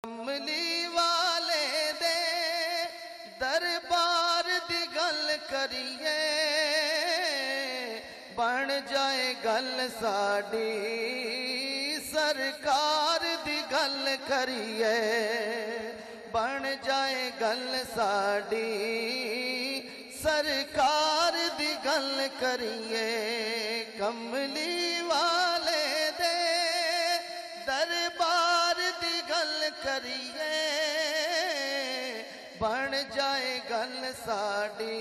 कमली वाले दे दरबार दी गल करिए, बन जाए गल साडी सरकार दी गल करिए, बन जाए गल साडी सरकार दी गल करिए। कमली वाले दे दरबार दी गल करिए, बन जाए गल साडी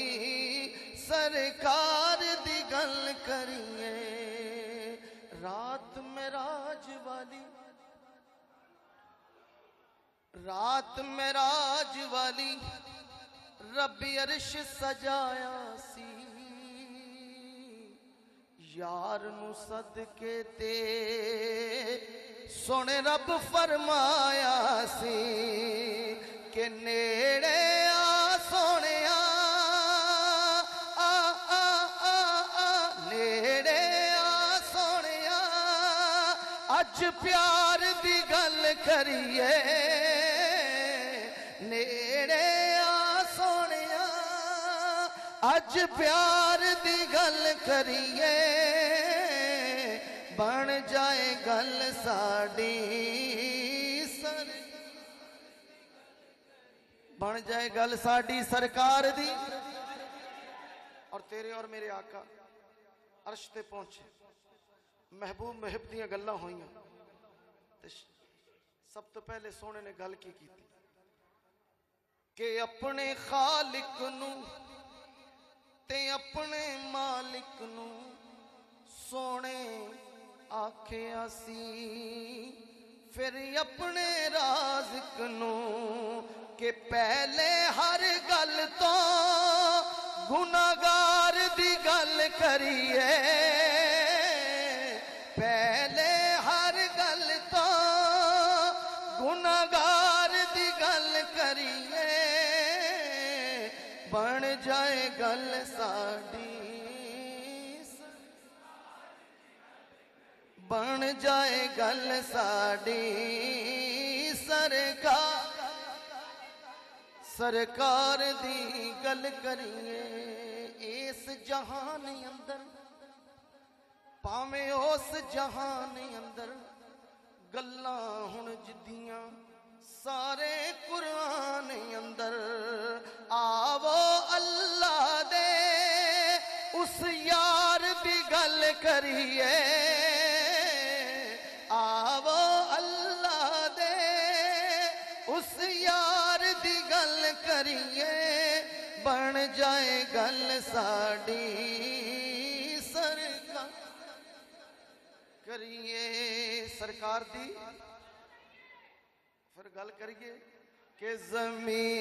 सरकार दी गल करिए। रात मेराज वाली, रात मेराज वाली रब्बी अर्श सजाया सी, यार नू सदके ते सोने रब फरमाया सी कि नेड़े आ सोने नेड़े आ सोने अज प्यार दी गल करिए, नेड़े आ सोने अज प्यार दी गल करिए, बन जाए गल साडी बन जाए गल साडी सरकार दी। और तेरे और मेरे आका अर्श ते पहुंचे, महबूब महब दियां गल्लां होईयां ते सब तो पहले सोने ने गल की कि अपने खालिक नू ते अपने मालिक नू सोने आखिया सी, फिर अपने राज़िक नू के पहले हर गल तो गुनाहगार दी गल करिए, पहले हर गल तो गुनाहगार दी गल करिए, बन जाए गल साडी बन जाए गल साडी सरकार दी गल करिए। इस जहान अंदर भावें उस जहान अंदर गल्लां हुण जिद्दियां सारे कुरान अंदर, आवो अल्लाह दे उस यार दी गल करिए, आवो अल्लाह दे उस यार दी गल करिए, बन जाए गल साडी सरकार करिए। सरकार दी फिर गल करिए कि ज़मीन